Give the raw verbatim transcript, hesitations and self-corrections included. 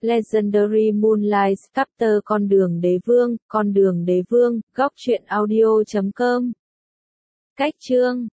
Legendary Moonlight Chapter Con đường đế vương, con đường đế vương, góc truyện audio chấm com. Cách chương